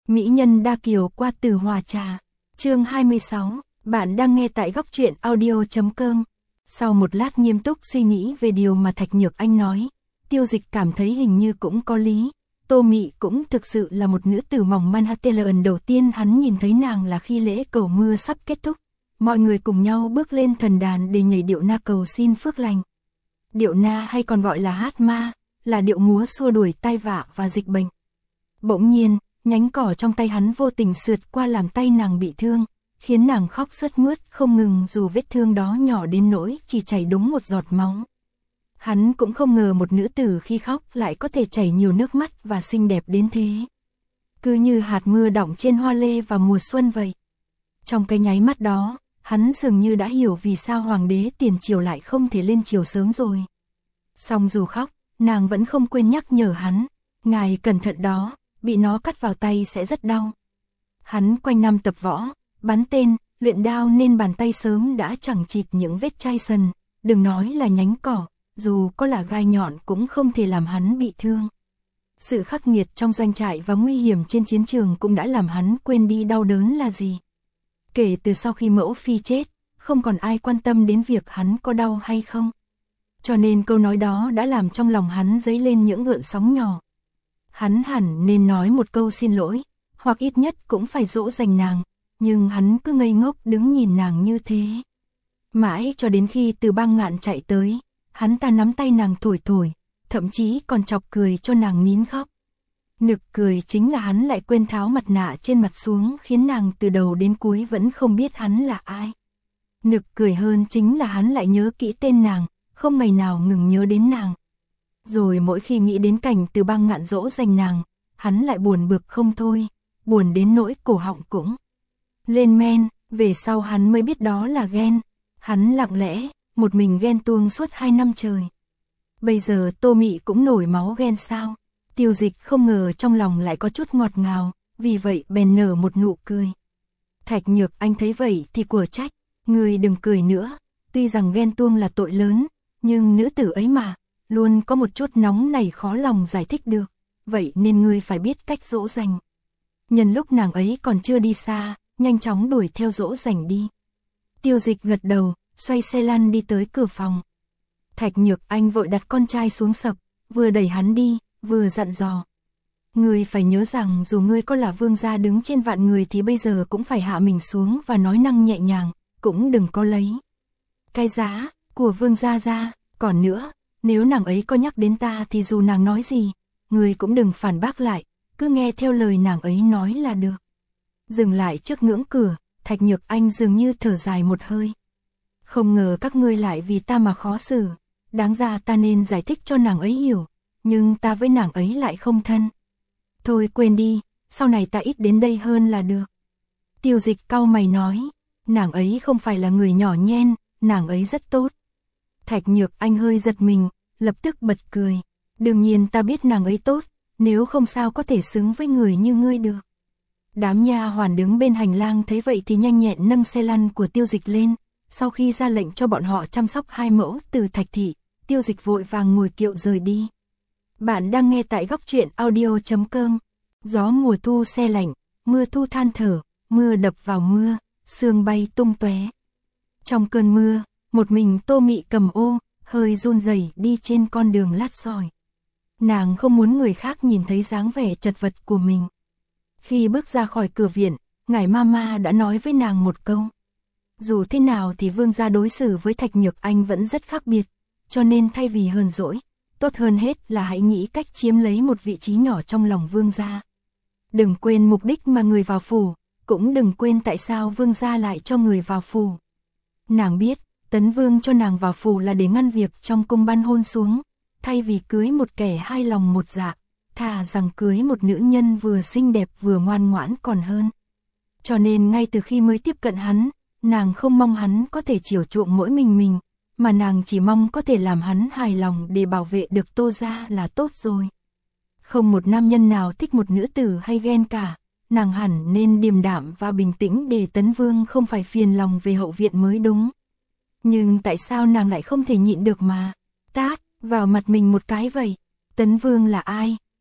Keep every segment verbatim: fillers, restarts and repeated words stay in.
Mỹ nhân đa kiều qua từ hòa trà. Chương hai mươi sáu, bạn đang nghe tại góc truyện audio chấm com. Sau một lát nghiêm túc suy nghĩ về điều mà Thạch Nhược Anh nói, Tiêu Dịch cảm thấy hình như cũng có lý. Tô Mị cũng thực sự là một nữ tử mỏng manh. Lần đầu tiên hắn nhìn thấy nàng là khi lễ cầu mưa sắp kết thúc. Mọi người cùng nhau bước lên thần đàn để nhảy điệu na cầu xin phước lành. Điệu na hay còn gọi là hát ma, là điệu múa xua đuổi tai vạ và dịch bệnh. Bỗng nhiên, nhánh cỏ trong tay hắn vô tình sượt qua làm tay nàng bị thương, khiến nàng khóc sướt mướt không ngừng dù vết thương đó nhỏ đến nỗi chỉ chảy đúng một giọt máu. Hắn cũng không ngờ một nữ tử khi khóc lại có thể chảy nhiều nước mắt và xinh đẹp đến thế. Cứ như hạt mưa đọng trên hoa lê vào mùa xuân vậy. Trong cái nháy mắt đó, hắn dường như đã hiểu vì sao hoàng đế tiền triều lại không thể lên triều sớm rồi. Song dù khóc, nàng vẫn không quên nhắc nhở hắn, ngài cẩn thận đó, bị nó cắt vào tay sẽ rất đau. Hắn quanh năm tập võ, bắn tên, luyện đao nên bàn tay sớm đã chẳng chịt những vết chai sần, đừng nói là nhánh cỏ, dù có là gai nhọn cũng không thể làm hắn bị thương. Sự khắc nghiệt trong doanh trại và nguy hiểm trên chiến trường cũng đã làm hắn quên đi đau đớn là gì. Kể từ sau khi mẫu phi chết, không còn ai quan tâm đến việc hắn có đau hay không. Cho nên câu nói đó đã làm trong lòng hắn dấy lên những gợn sóng nhỏ. Hắn hẳn nên nói một câu xin lỗi, hoặc ít nhất cũng phải dỗ dành nàng, nhưng hắn cứ ngây ngốc đứng nhìn nàng như thế. Mãi cho đến khi Từ Bang Ngạn chạy tới, hắn ta nắm tay nàng thổi thổi, thậm chí còn chọc cười cho nàng nín khóc. Nực cười chính là hắn lại quên tháo mặt nạ trên mặt xuống khiến nàng từ đầu đến cuối vẫn không biết hắn là ai. Nực cười hơn chính là hắn lại nhớ kỹ tên nàng, không ngày nào ngừng nhớ đến nàng. Rồi mỗi khi nghĩ đến cảnh Từ Bang Ngạn dỗ dành nàng, hắn lại buồn bực không thôi, buồn đến nỗi cổ họng cũng lên men. Về sau hắn mới biết đó là ghen. Hắn lặng lẽ, một mình ghen tuông suốt hai năm trời. Bây giờ Tô Mị cũng nổi máu ghen sao? Tiêu Dịch không ngờ trong lòng lại có chút ngọt ngào, vì vậy bèn nở một nụ cười. Thạch Nhược Anh thấy vậy thì của trách, người đừng cười nữa, tuy rằng ghen tuông là tội lớn, nhưng nữ tử ấy mà, luôn có một chút nóng nảy khó lòng giải thích được, vậy nên ngươi phải biết cách dỗ dành. Nhân lúc nàng ấy còn chưa đi xa, nhanh chóng đuổi theo dỗ dành đi. Tiêu Dịch gật đầu, xoay xe lăn đi tới cửa phòng. Thạch Nhược Anh vội đặt con trai xuống sập, vừa đẩy hắn đi, vừa dặn dò. Ngươi phải nhớ rằng dù ngươi có là vương gia đứng trên vạn người thì bây giờ cũng phải hạ mình xuống và nói năng nhẹ nhàng, cũng đừng có lấy cái giá của vương gia ra. Còn nữa, nếu nàng ấy có nhắc đến ta thì dù nàng nói gì, ngươi cũng đừng phản bác lại, cứ nghe theo lời nàng ấy nói là được. Dừng lại trước ngưỡng cửa, Thạch Nhược Anh dường như thở dài một hơi. Không ngờ các ngươi lại vì ta mà khó xử, đáng ra ta nên giải thích cho nàng ấy hiểu, nhưng ta với nàng ấy lại không thân. Thôi quên đi, sau này ta ít đến đây hơn là được. Tiêu Dịch cau mày nói, nàng ấy không phải là người nhỏ nhen, nàng ấy rất tốt. Thạch Nhược Anh hơi giật mình, lập tức bật cười. Đương nhiên ta biết nàng ấy tốt, nếu không sao có thể xứng với người như ngươi được. Đám nha hoàn đứng bên hành lang thấy vậy thì nhanh nhẹn nâng xe lăn của Tiêu Dịch lên. Sau khi ra lệnh cho bọn họ chăm sóc hai mẫu từ Thạch thị, Tiêu Dịch vội vàng ngồi kiệu rời đi. Bạn đang nghe tại góc truyện audio chấm com. Gió mùa thu se lạnh, mưa thu than thở, mưa đập vào mưa, sương bay tung tóe. Trong cơn mưa, một mình Tô Mị cầm ô, hơi run rẩy đi trên con đường lát sỏi. Nàng không muốn người khác nhìn thấy dáng vẻ chật vật của mình. Khi bước ra khỏi cửa viện, ngải Mama đã nói với nàng một câu. Dù thế nào thì vương gia đối xử với Thạch Nhược Anh vẫn rất khác biệt, cho nên thay vì hờn dỗi, tốt hơn hết là hãy nghĩ cách chiếm lấy một vị trí nhỏ trong lòng vương gia. Đừng quên mục đích mà người vào phủ, cũng đừng quên tại sao vương gia lại cho người vào phủ. Nàng biết, Tấn Vương cho nàng vào phủ là để ngăn việc trong cung ban hôn xuống, thay vì cưới một kẻ hai lòng một dạ, thà rằng cưới một nữ nhân vừa xinh đẹp vừa ngoan ngoãn còn hơn. Cho nên ngay từ khi mới tiếp cận hắn, nàng không mong hắn có thể chiều chuộng mỗi mình mình, mà nàng chỉ mong có thể làm hắn hài lòng để bảo vệ được Tô gia là tốt rồi. Không một nam nhân nào thích một nữ tử hay ghen cả, nàng hẳn nên điềm đạm và bình tĩnh để Tấn Vương không phải phiền lòng về hậu viện mới đúng. Nhưng tại sao nàng lại không thể nhịn được mà tát vào mặt mình một cái vậy? Tấn Vương là ai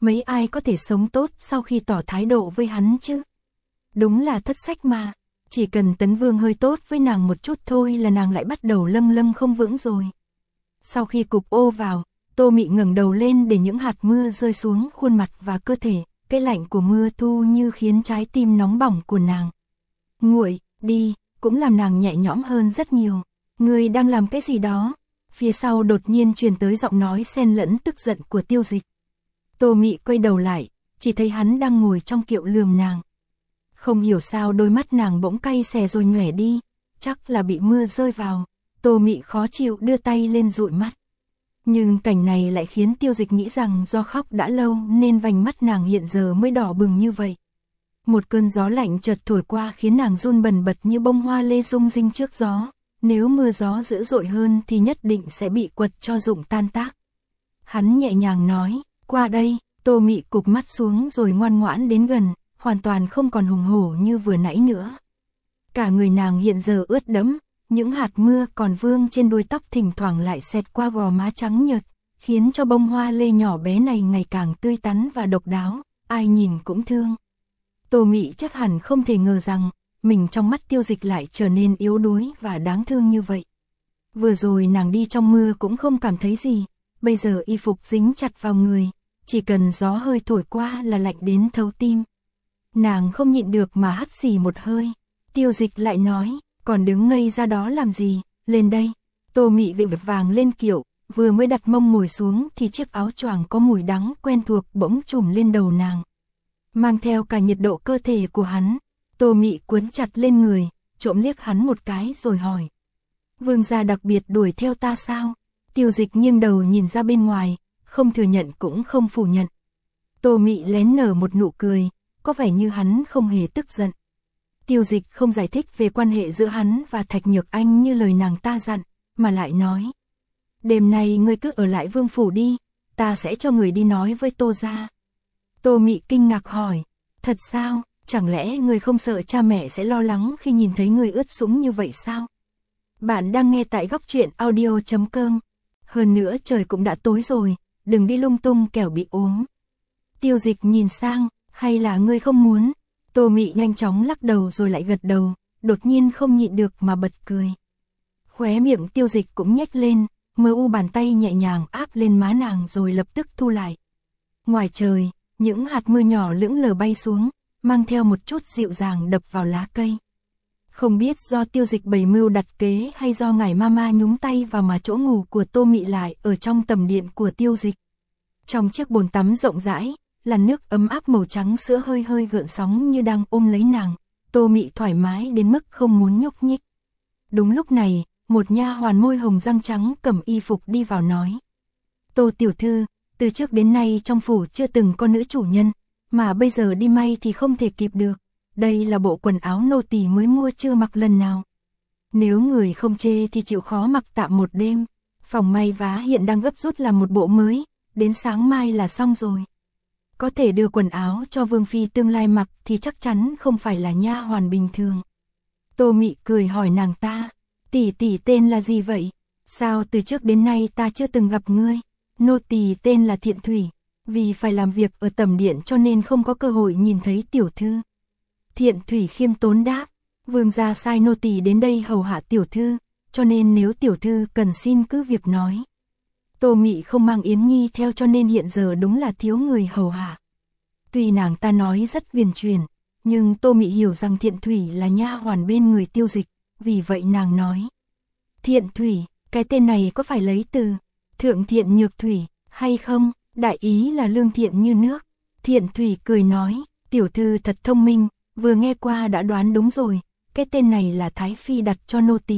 mấy ai có thể sống tốt sau khi tỏ thái độ với hắn chứ? Đúng là thất sách mà, chỉ cần Tấn Vương hơi tốt với nàng một chút thôi là nàng lại bắt đầu lâm lâm không vững rồi. Sau khi cục ô vào, Tô Mị ngẩng đầu lên để những hạt mưa rơi xuống khuôn mặt và cơ thể, cái lạnh của mưa thu như khiến trái tim nóng bỏng của nàng nguội đi, cũng làm nàng nhẹ nhõm hơn rất nhiều. Ngươi đang làm cái gì đó? Phía sau đột nhiên truyền tới giọng nói xen lẫn tức giận của Tiêu Dịch. Tô Mị quay đầu lại, chỉ thấy hắn đang ngồi trong kiệu lườm nàng. Không hiểu sao đôi mắt nàng bỗng cay xè rồi nhòe đi, chắc là bị mưa rơi vào. Tô Mị khó chịu đưa tay lên dụi mắt. Nhưng cảnh này lại khiến Tiêu Dịch nghĩ rằng do khóc đã lâu nên vành mắt nàng hiện giờ mới đỏ bừng như vậy. Một cơn gió lạnh chợt thổi qua khiến nàng run bần bật như bông hoa lê rung rinh trước gió. Nếu mưa gió dữ dội hơn thì nhất định sẽ bị quật cho rụng tan tác. Hắn nhẹ nhàng nói, qua đây. Tô Mị cụp mắt xuống rồi ngoan ngoãn đến gần, hoàn toàn không còn hùng hổ như vừa nãy nữa. Cả người nàng hiện giờ ướt đẫm, những hạt mưa còn vương trên đuôi tóc thỉnh thoảng lại xẹt qua gò má trắng nhợt, khiến cho bông hoa lê nhỏ bé này ngày càng tươi tắn và độc đáo, ai nhìn cũng thương. Tô Mị chắc hẳn không thể ngờ rằng, mình trong mắt Tiêu Dịch lại trở nên yếu đuối và đáng thương như vậy. Vừa rồi nàng đi trong mưa cũng không cảm thấy gì, bây giờ y phục dính chặt vào người, chỉ cần gió hơi thổi qua là lạnh đến thấu tim. Nàng không nhịn được mà hắt xì một hơi. Tiêu Dịch lại nói, còn đứng ngây ra đó làm gì, lên đây. Tô Mị vội vàng lên kiệu, vừa mới đặt mông ngồi xuống thì chiếc áo choàng có mùi đắng quen thuộc bỗng trùm lên đầu nàng, mang theo cả nhiệt độ cơ thể của hắn. Tô Mị cuốn chặt lên người, trộm liếc hắn một cái rồi hỏi, vương gia đặc biệt đuổi theo ta sao? Tiêu Dịch nghiêng đầu nhìn ra bên ngoài, không thừa nhận cũng không phủ nhận. Tô Mị lén nở một nụ cười, có vẻ như hắn không hề tức giận. Tiêu Dịch không giải thích về quan hệ giữa hắn và Thạch Nhược Anh như lời nàng ta dặn, mà lại nói, đêm nay ngươi cứ ở lại vương phủ đi, ta sẽ cho người đi nói với Tô gia. Tô Mị kinh ngạc hỏi, thật sao, chẳng lẽ ngươi không sợ cha mẹ sẽ lo lắng khi nhìn thấy ngươi ướt sũng như vậy sao? Bạn đang nghe tại góc truyện audio chấm com. Hơn nữa trời cũng đã tối rồi, đừng đi lung tung kẻo bị ốm. Tiêu Dịch nhìn sang, hay là ngươi không muốn? Tô Mị nhanh chóng lắc đầu rồi lại gật đầu, đột nhiên không nhịn được mà bật cười. Khóe miệng Tiêu Dịch cũng nhếch lên, mờ u bàn tay nhẹ nhàng áp lên má nàng rồi lập tức thu lại. Ngoài trời, những hạt mưa nhỏ lững lờ bay xuống, mang theo một chút dịu dàng đập vào lá cây. Không biết do Tiêu Dịch bày mưu đặt kế hay do ngải mama nhúng tay vào mà chỗ ngủ của Tô Mị lại ở trong tầm điện của Tiêu Dịch. Trong chiếc bồn tắm rộng rãi, làn nước ấm áp màu trắng sữa hơi hơi gợn sóng như đang ôm lấy nàng. Tô Mị thoải mái đến mức không muốn nhúc nhích. Đúng lúc này, một nha hoàn môi hồng răng trắng cầm y phục đi vào nói, Tô tiểu thư, từ trước đến nay trong phủ chưa từng có nữ chủ nhân, mà bây giờ đi may thì không thể kịp được. Đây là bộ quần áo nô tỳ mới mua chưa mặc lần nào. Nếu người không chê thì chịu khó mặc tạm một đêm. Phòng may vá hiện đang gấp rút làm một bộ mới, đến sáng mai là xong rồi. Có thể đưa quần áo cho vương phi tương lai mặc thì chắc chắn không phải là nha hoàn bình thường. Tô Mị cười hỏi nàng ta, tỷ tỷ tên là gì vậy? Sao từ trước đến nay ta chưa từng gặp ngươi? Nô tỳ tên là Thiện Thủy, vì phải làm việc ở tầm điện cho nên không có cơ hội nhìn thấy tiểu thư. Thiện Thủy khiêm tốn đáp, vương gia sai nô tỳ đến đây hầu hạ tiểu thư, cho nên nếu tiểu thư cần xin cứ việc nói. Tô Mị không mang Yến Nhi theo cho nên hiện giờ đúng là thiếu người hầu hạ. Tuy nàng ta nói rất huyền truyền, nhưng Tô Mị hiểu rằng Thiện Thủy là nha hoàn bên người Tiêu Dịch, vì vậy nàng nói, Thiện Thủy, cái tên này có phải lấy từ Thượng Thiện Nhược Thủy hay không? Đại ý là lương thiện như nước. Thiện Thủy cười nói, tiểu thư thật thông minh, vừa nghe qua đã đoán đúng rồi, cái tên này là Thái Phi đặt cho nô tỳ.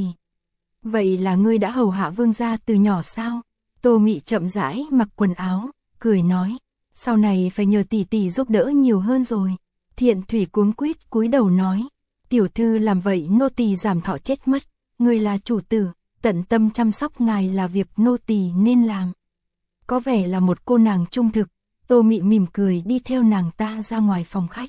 Vậy là ngươi đã hầu hạ vương gia từ nhỏ sao? Tô Mị chậm rãi mặc quần áo, cười nói, sau này phải nhờ tỷ tỷ giúp đỡ nhiều hơn rồi. Thiện Thủy cuống quýt cúi đầu nói, tiểu thư làm vậy nô tỳ giảm thọ chết mất, ngươi là chủ tử, tận tâm chăm sóc ngài là việc nô tỳ nên làm. Có vẻ là một cô nàng trung thực. Tô Mị mỉm cười đi theo nàng ta ra ngoài phòng khách.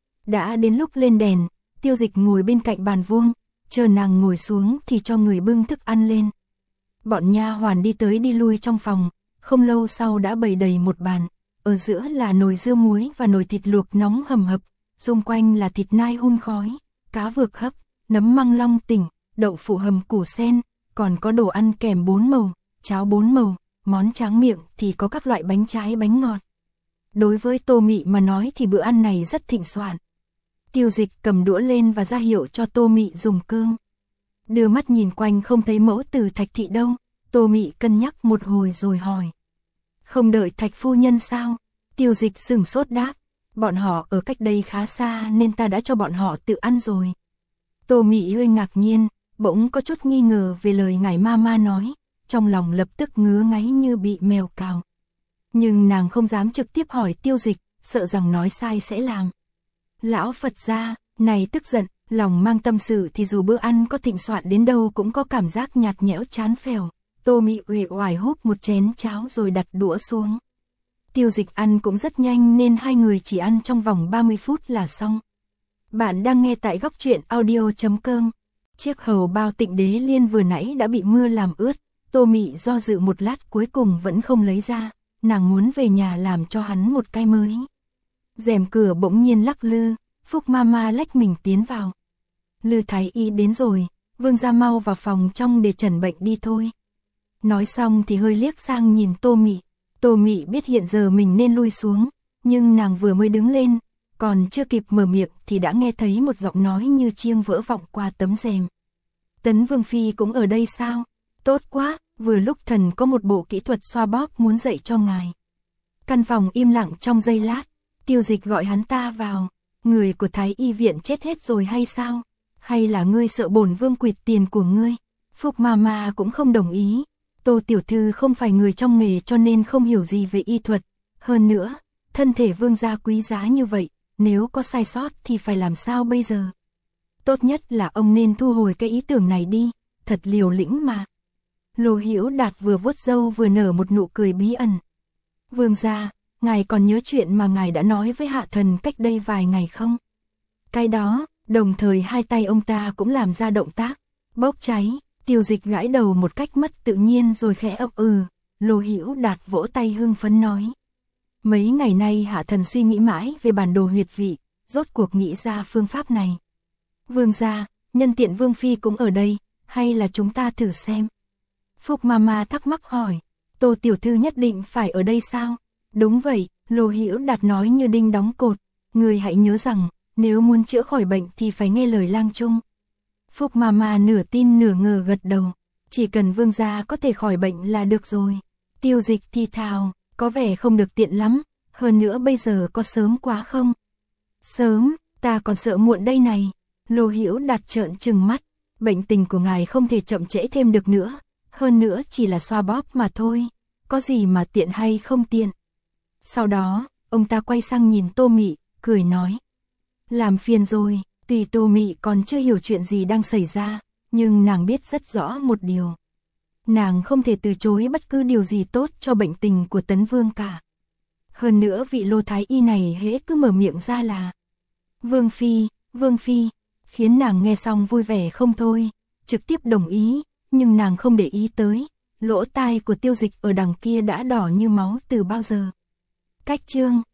Đã đến lúc lên đèn, Tiêu Dịch ngồi bên cạnh bàn vuông, chờ nàng ngồi xuống thì cho người bưng thức ăn lên. Bọn nha hoàn đi tới đi lui trong phòng, không lâu sau đã bày đầy một bàn, ở giữa là nồi dưa muối và nồi thịt luộc nóng hầm hập, xung quanh là thịt nai hun khói, cá vược hấp, nấm măng long tỉnh, đậu phụ hầm củ sen, còn có đồ ăn kèm bốn màu, cháo bốn màu, món tráng miệng thì có các loại bánh trái bánh ngọt. Đối với Tô Mị mà nói thì bữa ăn này rất thịnh soạn. Tiêu Dịch cầm đũa lên và ra hiệu cho Tô Mị dùng cơm. Đưa mắt nhìn quanh không thấy mẫu tử Thạch thị đâu, Tô Mị cân nhắc một hồi rồi hỏi. Không đợi Thạch phu nhân sao? Tiêu Dịch sửng sốt đáp. Bọn họ ở cách đây khá xa nên ta đã cho bọn họ tự ăn rồi. Tô Mị hơi ngạc nhiên, bỗng có chút nghi ngờ về lời ngài Mama nói, trong lòng lập tức ngứa ngáy như bị mèo cào. Nhưng nàng không dám trực tiếp hỏi Tiêu Dịch, sợ rằng nói sai sẽ làm. Lão Phật gia, này tức giận, lòng mang tâm sự thì dù bữa ăn có thịnh soạn đến đâu cũng có cảm giác nhạt nhẽo chán phèo. Tô Mị uể oải húp một chén cháo rồi đặt đũa xuống. Tiêu Dịch ăn cũng rất nhanh nên hai người chỉ ăn trong vòng ba mươi phút là xong. Bạn đang nghe tại góc truyện audio chấm com. Chiếc hầu bao Tịnh Đế Liên vừa nãy đã bị mưa làm ướt, Tô Mị do dự một lát cuối cùng vẫn không lấy ra, nàng muốn về nhà làm cho hắn một cái mới. Rèm cửa bỗng nhiên lắc lư, Phúc Mama lách mình tiến vào. Lư Thái Y đến rồi, Vương gia mau vào phòng trong để trần bệnh đi thôi. Nói xong thì hơi liếc sang nhìn Tô Mị. Tô Mị biết hiện giờ mình nên lui xuống, nhưng nàng vừa mới đứng lên, còn chưa kịp mở miệng thì đã nghe thấy một giọng nói như chiêng vỡ vọng qua tấm rèm. Tấn Vương Phi cũng ở đây sao? Tốt quá, vừa lúc thần có một bộ kỹ thuật xoa bóp muốn dạy cho ngài. Căn phòng im lặng trong giây lát, Tiêu Dịch gọi hắn ta vào. Người của Thái Y viện chết hết rồi hay sao? Hay là ngươi sợ bổn vương quỵt tiền của ngươi? Phúc Mama cũng không đồng ý. Tô tiểu thư không phải người trong nghề cho nên không hiểu gì về y thuật. Hơn nữa, thân thể vương gia quý giá như vậy, nếu có sai sót thì phải làm sao bây giờ? Tốt nhất là ông nên thu hồi cái ý tưởng này đi, thật liều lĩnh mà. Lô Hữu Đạt vừa vuốt râu vừa nở một nụ cười bí ẩn. Vương gia, ngài còn nhớ chuyện mà ngài đã nói với hạ thần cách đây vài ngày không? Cái đó, đồng thời hai tay ông ta cũng làm ra động tác, bốc cháy. Tiêu Dịch gãi đầu một cách mất tự nhiên rồi khẽ ậm ừ. Lô Hữu Đạt vỗ tay hưng phấn nói. Mấy ngày nay hạ thần suy nghĩ mãi về bản đồ huyệt vị, rốt cuộc nghĩ ra phương pháp này. Vương gia, nhân tiện Vương Phi cũng ở đây, hay là chúng ta thử xem? Phúc Mama thắc mắc hỏi. Tô tiểu thư nhất định phải ở đây sao? Đúng vậy, Lô Hữu Đạt nói như đinh đóng cột. Người hãy nhớ rằng, nếu muốn chữa khỏi bệnh thì phải nghe lời lang trung. Phúc Mama nửa tin nửa ngờ gật đầu. Chỉ cần vương gia có thể khỏi bệnh là được rồi. Tiêu Dịch thì thào, có vẻ không được tiện lắm. Hơn nữa bây giờ có sớm quá không? Sớm, ta còn sợ muộn đây này. Lô Hữu Đạt trợn trừng mắt. Bệnh tình của ngài không thể chậm trễ thêm được nữa. Hơn nữa chỉ là xoa bóp mà thôi. Có gì mà tiện hay không tiện? Sau đó, ông ta quay sang nhìn Tô Mị, cười nói. Làm phiền rồi. Tuy Tô Mị còn chưa hiểu chuyện gì đang xảy ra, nhưng nàng biết rất rõ một điều. Nàng không thể từ chối bất cứ điều gì tốt cho bệnh tình của Tấn Vương cả. Hơn nữa vị Lô Thái Y này hễ cứ mở miệng ra là Vương Phi, Vương Phi, khiến nàng nghe xong vui vẻ không thôi, trực tiếp đồng ý, nhưng nàng không để ý tới, lỗ tai của Tiêu Dịch ở đằng kia đã đỏ như máu từ bao giờ. Cách chương